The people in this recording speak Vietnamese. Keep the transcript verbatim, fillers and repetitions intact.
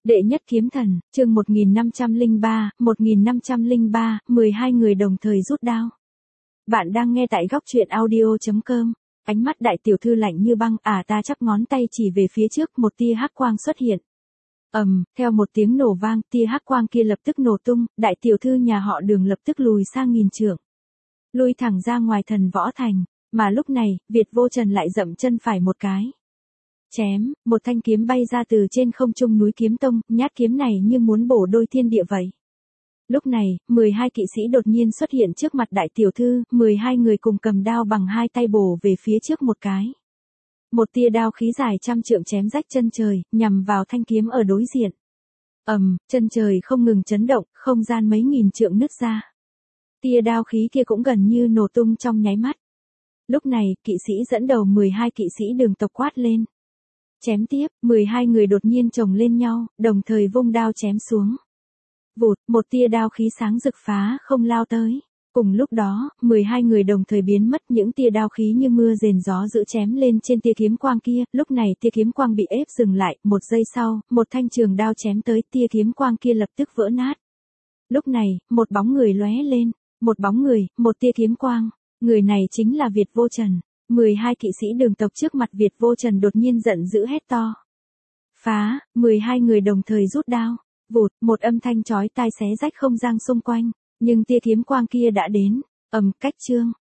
Đệ nhất kiếm thần, chương một nghìn năm trăm lẻ ba, một nghìn năm trăm lẻ ba, mười hai người đồng thời rút đao. Bạn đang nghe tại góc truyện audio chấm com. Ánh mắt đại tiểu thư lạnh như băng, à ta chắp ngón tay chỉ về phía trước, một tia hắc quang xuất hiện. Ầm, um, theo một tiếng nổ vang, tia hắc quang kia lập tức nổ tung, đại tiểu thư nhà họ Đường lập tức lùi sang nghìn trượng, lui thẳng ra ngoài thần võ thành, mà lúc này, Việt Vô Trần lại dậm chân phải một cái. Chém, một thanh kiếm bay ra từ trên không trung núi Kiếm Tông, nhát kiếm này như muốn bổ đôi thiên địa vậy. Lúc này, mười hai kỵ sĩ đột nhiên xuất hiện trước mặt đại tiểu thư, mười hai người cùng cầm đao bằng hai tay bổ về phía trước một cái. Một tia đao khí dài trăm trượng chém rách chân trời, nhằm vào thanh kiếm ở đối diện. Ầm, um, chân trời không ngừng chấn động, không gian mấy nghìn trượng nứt ra. Tia đao khí kia cũng gần như nổ tung trong nháy mắt. Lúc này, kỵ sĩ dẫn đầu mười hai kỵ sĩ Đường tộc quát lên. Chém tiếp, mười hai người đột nhiên chồng lên nhau, đồng thời vung đao chém xuống. Vụt, một tia đao khí sáng rực phá không lao tới. Cùng lúc đó, mười hai người đồng thời biến mất, những tia đao khí như mưa rền gió dữ chém lên trên tia kiếm quang kia. Lúc này tia kiếm quang bị ép dừng lại, một giây sau, một thanh trường đao chém tới, tia kiếm quang kia lập tức vỡ nát. Lúc này, một bóng người lóe lên, một bóng người, một tia kiếm quang. Người này chính là Việt Vô Trần. mười hai kỵ sĩ Đường tộc trước mặt Việt Vô Trần đột nhiên giận dữ hét to. Phá, mười hai người đồng thời rút đao. Vụt, một âm thanh chói tai xé rách không gian xung quanh, nhưng tia kiếm quang kia đã đến. Ầm, cách chương,